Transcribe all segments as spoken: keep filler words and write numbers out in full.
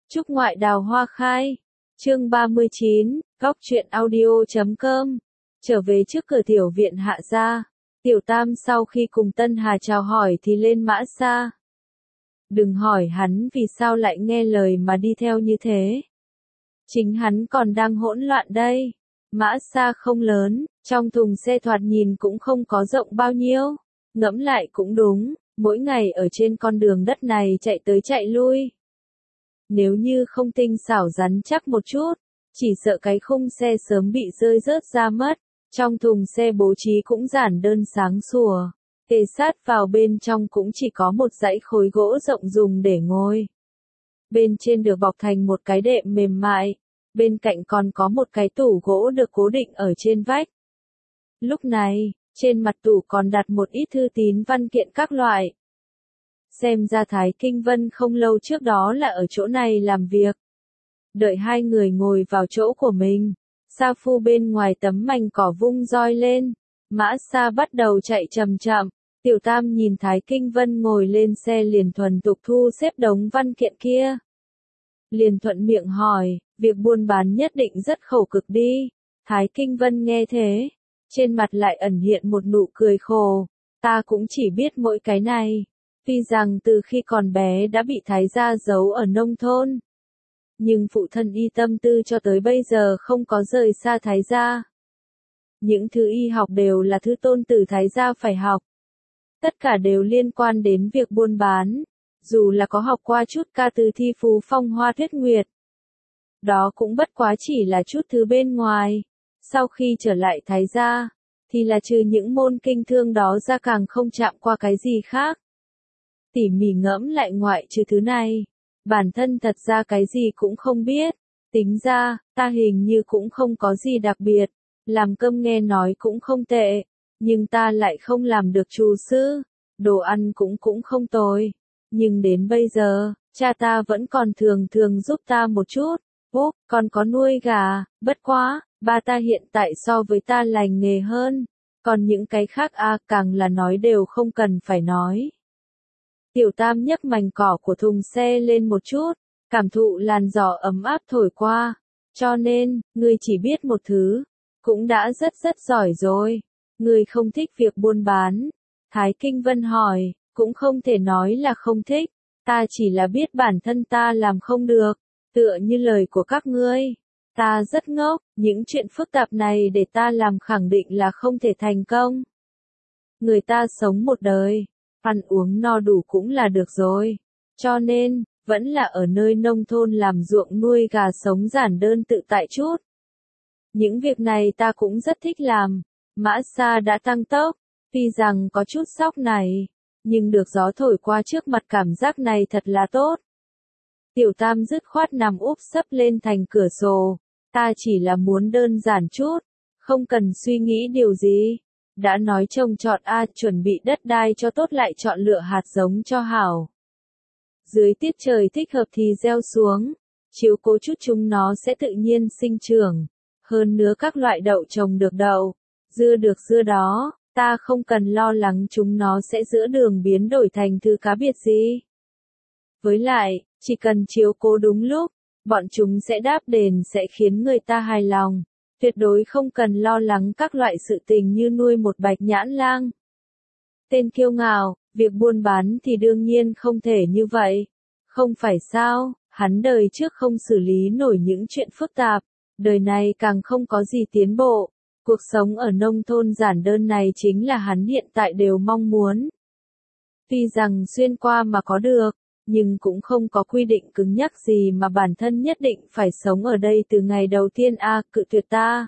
Chúc ngoại đào hoa khai. Chương ba mươi chín, góc truyện audio chấm com. Trở về trước cửa tiểu viện Hạ gia, Tiểu Tam sau khi cùng Tân Hà chào hỏi thì lên mã xa. Đừng hỏi hắn vì sao lại nghe lời mà đi theo như thế. Chính hắn còn đang hỗn loạn đây. Mã xa không lớn, trong thùng xe thoạt nhìn cũng không có rộng bao nhiêu. Ngẫm lại cũng đúng, mỗi ngày ở trên con đường đất này chạy tới chạy lui. Nếu như không tinh xảo rắn chắc một chút, chỉ sợ cái khung xe sớm bị rơi rớt ra mất. Trong thùng xe bố trí cũng giản đơn sáng sủa, kề sát vào bên trong cũng chỉ có một dãy khối gỗ rộng dùng để ngồi. Bên trên được bọc thành một cái đệm mềm mại, bên cạnh còn có một cái tủ gỗ được cố định ở trên vách. Lúc này, trên mặt tủ còn đặt một ít thư tín văn kiện các loại. Xem ra Thái Kinh Vân không lâu trước đó là ở chỗ này làm việc. Đợi hai người ngồi vào chỗ của mình, Sa Phu bên ngoài tấm mành cỏ vung roi lên, mã xa bắt đầu chạy chậm chậm. Tiểu Tam nhìn Thái Kinh Vân ngồi lên xe liền thuần tục thu xếp đống văn kiện kia. Liền thuận miệng hỏi, việc buôn bán nhất định rất khổ cực đi. Thái Kinh Vân nghe thế, trên mặt lại ẩn hiện một nụ cười khổ. Ta cũng chỉ biết mỗi cái này. Tuy rằng từ khi còn bé đã bị Thái gia giấu ở nông thôn, nhưng phụ thân y tâm tư cho tới bây giờ không có rời xa Thái gia. Những thứ y học đều là thứ tôn tử Thái gia phải học. Tất cả đều liên quan đến việc buôn bán, dù là có học qua chút ca từ thi phú phong hoa tuyết nguyệt. Đó cũng bất quá chỉ là chút thứ bên ngoài. Sau khi trở lại Thái gia, thì là trừ những môn kinh thương đó ra càng không chạm qua cái gì khác. Tỉ mỉ ngẫm lại ngoại trừ thứ này, bản thân thật ra cái gì cũng không biết. Tính ra, ta hình như cũng không có gì đặc biệt, làm cơm nghe nói cũng không tệ, nhưng ta lại không làm được厨sư, đồ ăn cũng cũng không tồi. Nhưng đến bây giờ, cha ta vẫn còn thường thường giúp ta một chút. Úp, còn có nuôi gà, bất quá, ba ta hiện tại so với ta lành nghề hơn. Còn những cái khác a à, càng là nói đều không cần phải nói. Tiểu Tam nhấc mành cỏ của thùng xe lên một chút, cảm thụ làn gió ấm áp thổi qua. Cho nên, ngươi chỉ biết một thứ, cũng đã rất rất giỏi rồi. Ngươi không thích việc buôn bán. Thái Kinh Vân hỏi, cũng không thể nói là không thích. Ta chỉ là biết bản thân ta làm không được, tựa như lời của các ngươi. Ta rất ngốc, những chuyện phức tạp này để ta làm khẳng định là không thể thành công. Người ta sống một đời, ăn uống no đủ cũng là được rồi. Cho nên, vẫn là ở nơi nông thôn làm ruộng nuôi gà sống giản đơn tự tại chút. Những việc này ta cũng rất thích làm. Mã xa đã tăng tốc, tuy rằng có chút sóc này, nhưng được gió thổi qua trước mặt cảm giác này thật là tốt. Tiểu Tam dứt khoát nằm úp sấp lên thành cửa sổ. Ta chỉ là muốn đơn giản chút, không cần suy nghĩ điều gì. Đã nói trồng trọt a, chuẩn bị đất đai cho tốt lại chọn lựa hạt giống cho hảo. Dưới tiết trời thích hợp thì gieo xuống, chiếu cố chút chúng nó sẽ tự nhiên sinh trưởng. Hơn nữa các loại đậu trồng được đậu, dưa được dưa đó, ta không cần lo lắng chúng nó sẽ giữa đường biến đổi thành thứ cá biệt gì. Với lại, chỉ cần chiếu cố đúng lúc, bọn chúng sẽ đáp đền sẽ khiến người ta hài lòng. Tuyệt đối không cần lo lắng các loại sự tình như nuôi một bạch nhãn lang. Tên kiêu ngạo, việc buôn bán thì đương nhiên không thể như vậy. Không phải sao, hắn đời trước không xử lý nổi những chuyện phức tạp, đời này càng không có gì tiến bộ. Cuộc sống ở nông thôn giản đơn này chính là hắn hiện tại đều mong muốn. Tuy rằng xuyên qua mà có được, nhưng cũng không có quy định cứng nhắc gì mà bản thân nhất định phải sống ở đây từ ngày đầu tiên a à, cự tuyệt ta.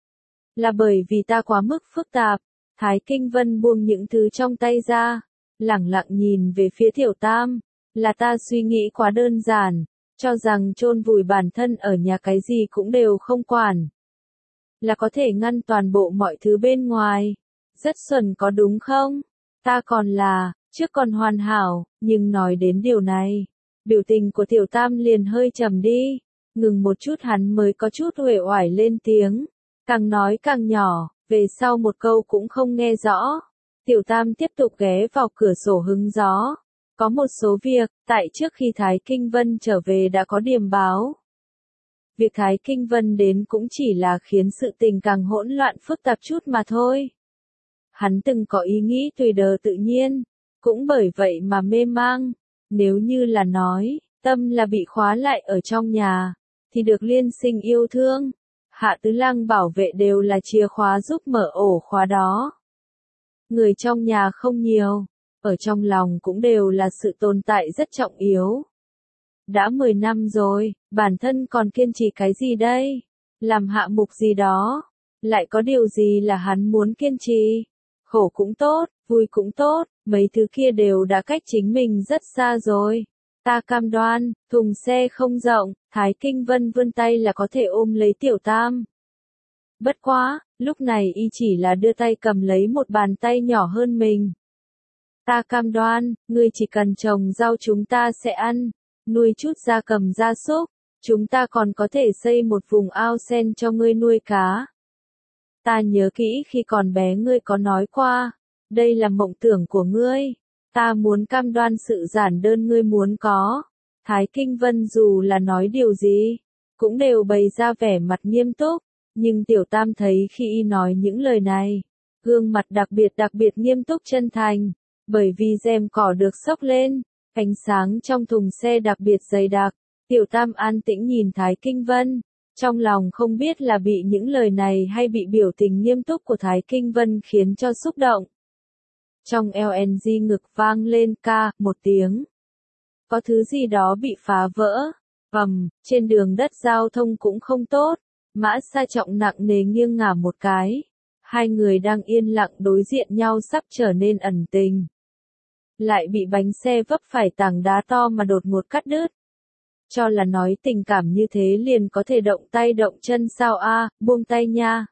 Là bởi vì ta quá mức phức tạp. Thái Kinh Vân buông những thứ trong tay ra, lẳng lặng nhìn về phía Tiểu Tam. Là ta suy nghĩ quá đơn giản, cho rằng chôn vùi bản thân ở nhà cái gì cũng đều không quản. Là có thể ngăn toàn bộ mọi thứ bên ngoài. Rất xuẩn có đúng không? Ta còn là, trước còn hoàn hảo, nhưng nói đến điều này, biểu tình của Tiểu Tam liền hơi trầm đi. Ngừng một chút hắn mới có chút uể oải lên tiếng. Càng nói càng nhỏ, về sau một câu cũng không nghe rõ. Tiểu Tam tiếp tục ghé vào cửa sổ hứng gió. Có một số việc, tại trước khi Thái Kinh Vân trở về đã có điềm báo. Việc Thái Kinh Vân đến cũng chỉ là khiến sự tình càng hỗn loạn phức tạp chút mà thôi. Hắn từng có ý nghĩ tùy đờ tự nhiên, cũng bởi vậy mà mê mang. Nếu như là nói, tâm là bị khóa lại ở trong nhà, thì được liên sinh yêu thương. Hạ Tứ Lăng bảo vệ đều là chìa khóa giúp mở ổ khóa đó. Người trong nhà không nhiều, ở trong lòng cũng đều là sự tồn tại rất trọng yếu. Đã mười năm rồi, bản thân còn kiên trì cái gì đây? Làm hạ mục gì đó? Lại có điều gì là hắn muốn kiên trì? Khổ cũng tốt, vui cũng tốt, mấy thứ kia đều đã cách chính mình rất xa rồi. Ta cam đoan, thùng xe không rộng, Thái Kinh Vân vươn tay là có thể ôm lấy Tiểu Tam. Bất quá, lúc này y chỉ là đưa tay cầm lấy một bàn tay nhỏ hơn mình. Ta cam đoan, ngươi chỉ cần trồng rau chúng ta sẽ ăn, nuôi chút gia cầm gia súc, chúng ta còn có thể xây một vùng ao sen cho ngươi nuôi cá. Ta nhớ kỹ khi còn bé ngươi có nói qua, đây là mộng tưởng của ngươi, ta muốn cam đoan sự giản đơn ngươi muốn có. Thái Kinh Vân dù là nói điều gì, cũng đều bày ra vẻ mặt nghiêm túc, nhưng Tiểu Tam thấy khi y nói những lời này, gương mặt đặc biệt đặc biệt nghiêm túc chân thành, bởi vì rèm cỏ được xốc lên, ánh sáng trong thùng xe đặc biệt dày đặc, Tiểu Tam an tĩnh nhìn Thái Kinh Vân, trong lòng không biết là bị những lời này hay bị biểu tình nghiêm túc của Thái Kinh Vân khiến cho xúc động. Trong lờ en giê ngực vang lên ca, một tiếng. Có thứ gì đó bị phá vỡ, vầm, trên đường đất giao thông cũng không tốt, Mã Sa Trọng nặng nề nghiêng ngả một cái. Hai người đang yên lặng đối diện nhau sắp trở nên ẩn tình. Lại bị bánh xe vấp phải tảng đá to mà đột ngột cắt đứt. Cho là nói tình cảm như thế liền có thể động tay động chân sao a, buông tay nha.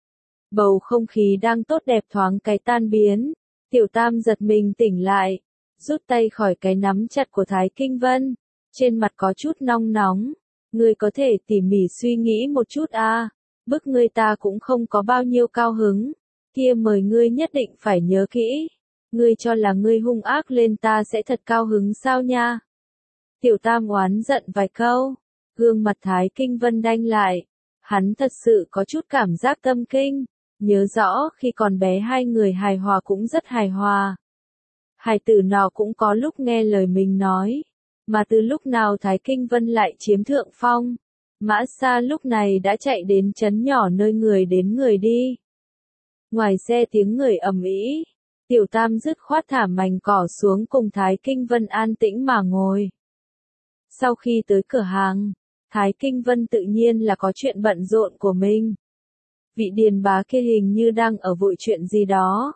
Bầu không khí đang tốt đẹp thoáng cái tan biến. Tiểu Tam giật mình tỉnh lại, rút tay khỏi cái nắm chặt của Thái Kinh Vân, trên mặt có chút nong nóng. Ngươi có thể tỉ mỉ suy nghĩ một chút a, bức ngươi ta cũng không có bao nhiêu cao hứng, kia mời ngươi nhất định phải nhớ kỹ. Ngươi cho là ngươi hung ác lên ta sẽ thật cao hứng sao nha? Tiểu Tam oán giận vài câu, gương mặt Thái Kinh Vân đanh lại, hắn thật sự có chút cảm giác tâm kinh, nhớ rõ khi còn bé hai người hài hòa cũng rất hài hòa. Hài tử nào cũng có lúc nghe lời mình nói, mà từ lúc nào Thái Kinh Vân lại chiếm thượng phong. Mã Sa lúc này đã chạy đến trấn nhỏ nơi người đến người đi. Ngoài xe tiếng người ầm ĩ, Tiểu Tam dứt khoát thả mảnh cỏ xuống cùng Thái Kinh Vân an tĩnh mà ngồi. Sau khi tới cửa hàng, Thái Kinh Vân tự nhiên là có chuyện bận rộn của mình. Vị điền bá kia hình như đang ở vội chuyện gì đó.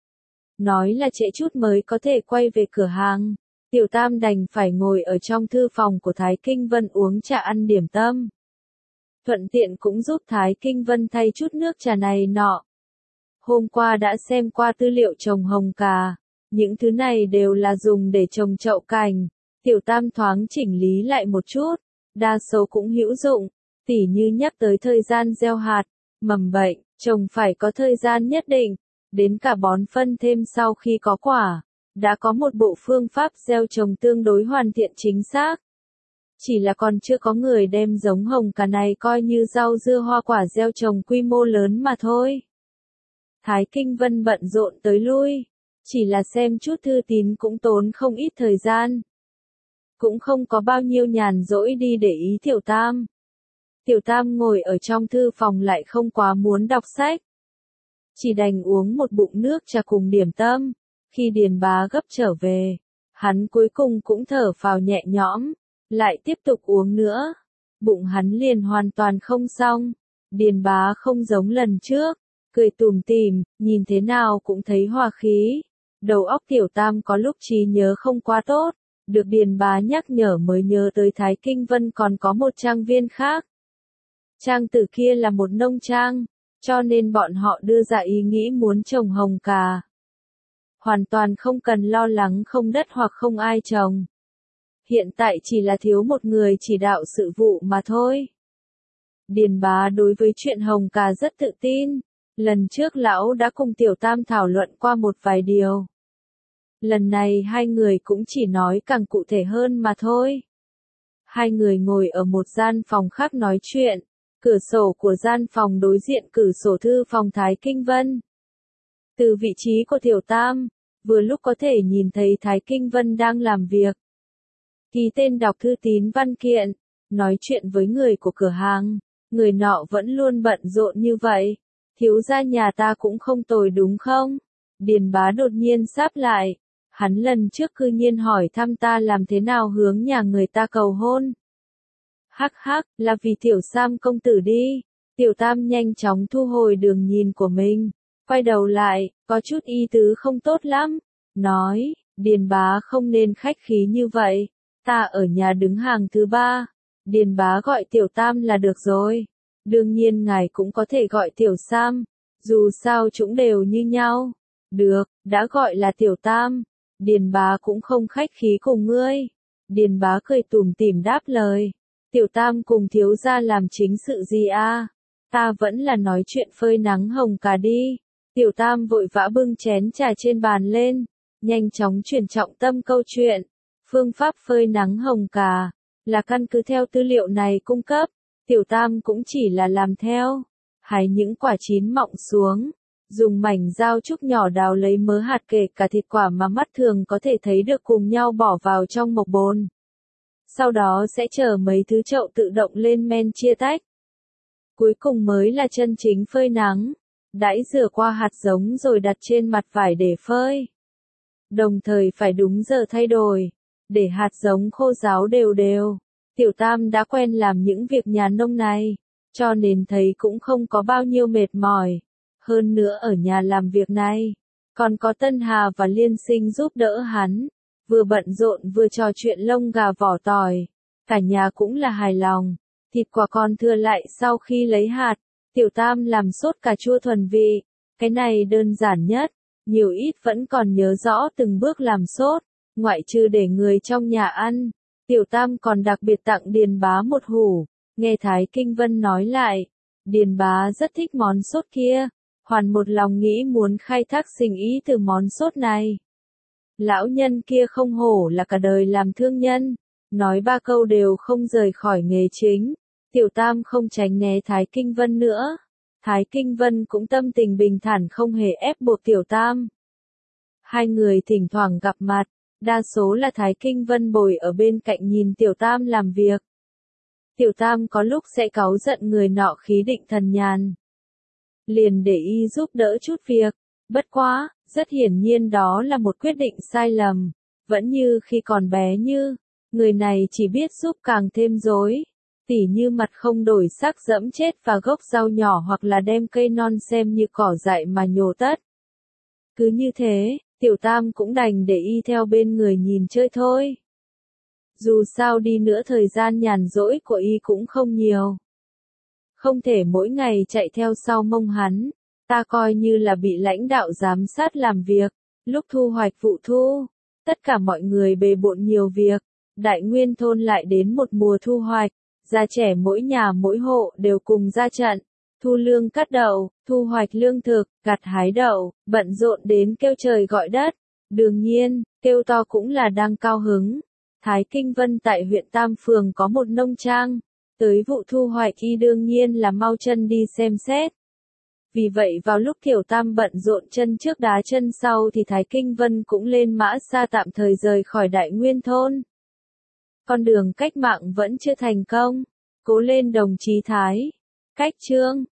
Nói là trễ chút mới có thể quay về cửa hàng. Tiểu Tam đành phải ngồi ở trong thư phòng của Thái Kinh Vân uống trà ăn điểm tâm. Thuận tiện cũng giúp Thái Kinh Vân thay chút nước trà này nọ. Hôm qua đã xem qua tư liệu trồng hồng cà. Những thứ này đều là dùng để trồng chậu cảnh. Tiểu Tam thoáng chỉnh lý lại một chút. Đa số cũng hữu dụng. Tỉ như nhắc tới thời gian gieo hạt, mầm bệnh, trồng phải có thời gian nhất định. Đến cả bón phân thêm sau khi có quả. Đã có một bộ phương pháp gieo trồng tương đối hoàn thiện chính xác. Chỉ là còn chưa có người đem giống hồng cà này coi như rau dưa hoa quả gieo trồng quy mô lớn mà thôi. Thái Kinh Vân bận rộn tới lui. Chỉ là xem chút thư tín cũng tốn không ít thời gian. Cũng không có bao nhiêu nhàn rỗi đi để ý Tiểu Tam. Tiểu Tam ngồi ở trong thư phòng lại không quá muốn đọc sách. Chỉ đành uống một bụng nước trà cùng điểm tâm. Khi Điền Bá gấp trở về, hắn cuối cùng cũng thở phào nhẹ nhõm, lại tiếp tục uống nữa. Bụng hắn liền hoàn toàn không xong. Điền Bá không giống lần trước, cười tủm tỉm, nhìn thế nào cũng thấy hòa khí. Đầu óc Tiểu Tam có lúc trí nhớ không quá tốt, được Điền Bá nhắc nhở mới nhớ tới Thái Kinh Vân còn có một trang viên khác. Trang tử kia là một nông trang, cho nên bọn họ đưa ra ý nghĩ muốn trồng hồng cà. Hoàn toàn không cần lo lắng không đất hoặc không ai trồng. Hiện tại chỉ là thiếu một người chỉ đạo sự vụ mà thôi. Điền Bá đối với chuyện hồng cà rất tự tin. Lần trước lão đã cùng Tiểu Tam thảo luận qua một vài điều. Lần này hai người cũng chỉ nói càng cụ thể hơn mà thôi. Hai người ngồi ở một gian phòng khác nói chuyện, cửa sổ của gian phòng đối diện cửa sổ thư phòng Thái Kinh Vân. Từ vị trí của Tiểu Tam, vừa lúc có thể nhìn thấy Thái Kinh Vân đang làm việc. Ký tên đọc thư tín văn kiện, nói chuyện với người của cửa hàng, người nọ vẫn luôn bận rộn như vậy. Thiếu gia nhà ta cũng không tồi đúng không? Điền Bá đột nhiên sáp lại. Hắn lần trước cư nhiên hỏi thăm ta làm thế nào hướng nhà người ta cầu hôn. Hắc hắc, là vì Tiểu Sam công tử đi. Tiểu Tam nhanh chóng thu hồi đường nhìn của mình. Quay đầu lại, có chút ý tứ không tốt lắm. Nói, Điền Bá không nên khách khí như vậy. Ta ở nhà đứng hàng thứ ba. Điền Bá gọi Tiểu Tam là được rồi. Đương nhiên ngài cũng có thể gọi Tiểu Sam. Dù sao chúng đều như nhau. Được, đã gọi là Tiểu Tam. Điền Bá cũng không khách khí cùng ngươi. Điền Bá cười tủm tỉm đáp lời. Tiểu Tam cùng thiếu gia làm chính sự gì a? Ta vẫn là nói chuyện phơi nắng hồng cà đi. Tiểu Tam vội vã bưng chén trà trên bàn lên, nhanh chóng chuyển trọng tâm câu chuyện. Phương pháp phơi nắng hồng cà là căn cứ theo tư liệu này cung cấp. Tiểu Tam cũng chỉ là làm theo. Hái những quả chín mọng xuống. Dùng mảnh dao trúc nhỏ đào lấy mớ hạt kể cả thịt quả mà mắt thường có thể thấy được cùng nhau bỏ vào trong mộc bồn. Sau đó sẽ chờ mấy thứ chậu tự động lên men chia tách. Cuối cùng mới là chân chính phơi nắng. Đãi rửa qua hạt giống rồi đặt trên mặt vải để phơi. Đồng thời phải đúng giờ thay đổi, để hạt giống khô ráo đều đều. Tiểu Tam đã quen làm những việc nhà nông này, cho nên thấy cũng không có bao nhiêu mệt mỏi. Hơn nữa ở nhà làm việc này, còn có Tân Hà và Liên Sinh giúp đỡ hắn. Vừa bận rộn vừa trò chuyện lông gà vỏ tỏi. Cả nhà cũng là hài lòng. Thịt quả còn thừa lại sau khi lấy hạt. Tiểu Tam làm sốt cà chua thuần vị. Cái này đơn giản nhất. Nhiều ít vẫn còn nhớ rõ từng bước làm sốt. Ngoại trừ để người trong nhà ăn. Tiểu Tam còn đặc biệt tặng Điền Bá một hũ. Nghe Thái Kinh Vân nói lại. Điền Bá rất thích món sốt kia. Hoàn một lòng nghĩ muốn khai thác sinh ý từ món sốt này. Lão nhân kia không hổ là cả đời làm thương nhân. Nói ba câu đều không rời khỏi nghề chính. Tiểu Tam không tránh né Thái Kinh Vân nữa. Thái Kinh Vân cũng tâm tình bình thản không hề ép buộc Tiểu Tam. Hai người thỉnh thoảng gặp mặt. Đa số là Thái Kinh Vân bồi ở bên cạnh nhìn Tiểu Tam làm việc. Tiểu Tam có lúc sẽ cáu giận người nọ khí định thần nhàn. Liền để y giúp đỡ chút việc. Bất quá, rất hiển nhiên đó là một quyết định sai lầm. Vẫn như khi còn bé như, người này chỉ biết giúp càng thêm rối. Tỉ như mặt không đổi sắc dẫm chết và gốc rau nhỏ hoặc là đem cây non xem như cỏ dại mà nhổ tất. Cứ như thế, Tiểu Tam cũng đành để y theo bên người nhìn chơi thôi. Dù sao đi nữa thời gian nhàn rỗi của y cũng không nhiều. Không thể mỗi ngày chạy theo sau mông hắn. Ta coi như là bị lãnh đạo giám sát làm việc. Lúc thu hoạch vụ thu, tất cả mọi người bề bộn nhiều việc. Đại Nguyên thôn lại đến một mùa thu hoạch. Già trẻ mỗi nhà mỗi hộ đều cùng ra trận. Thu lương cắt đậu, thu hoạch lương thực, gặt hái đậu, bận rộn đến kêu trời gọi đất. Đương nhiên, kêu to cũng là đang cao hứng. Thái Kinh Vân tại huyện Tam Phường có một nông trang. Tới vụ thu hoạch y đương nhiên là mau chân đi xem xét. Vì vậy vào lúc Tiểu Tam bận rộn chân trước đá chân sau thì Thái Kinh Vân cũng lên mã xa tạm thời rời khỏi Đại Nguyên thôn. Con đường cách mạng vẫn chưa thành công. Cố lên đồng chí Thái. Cách chương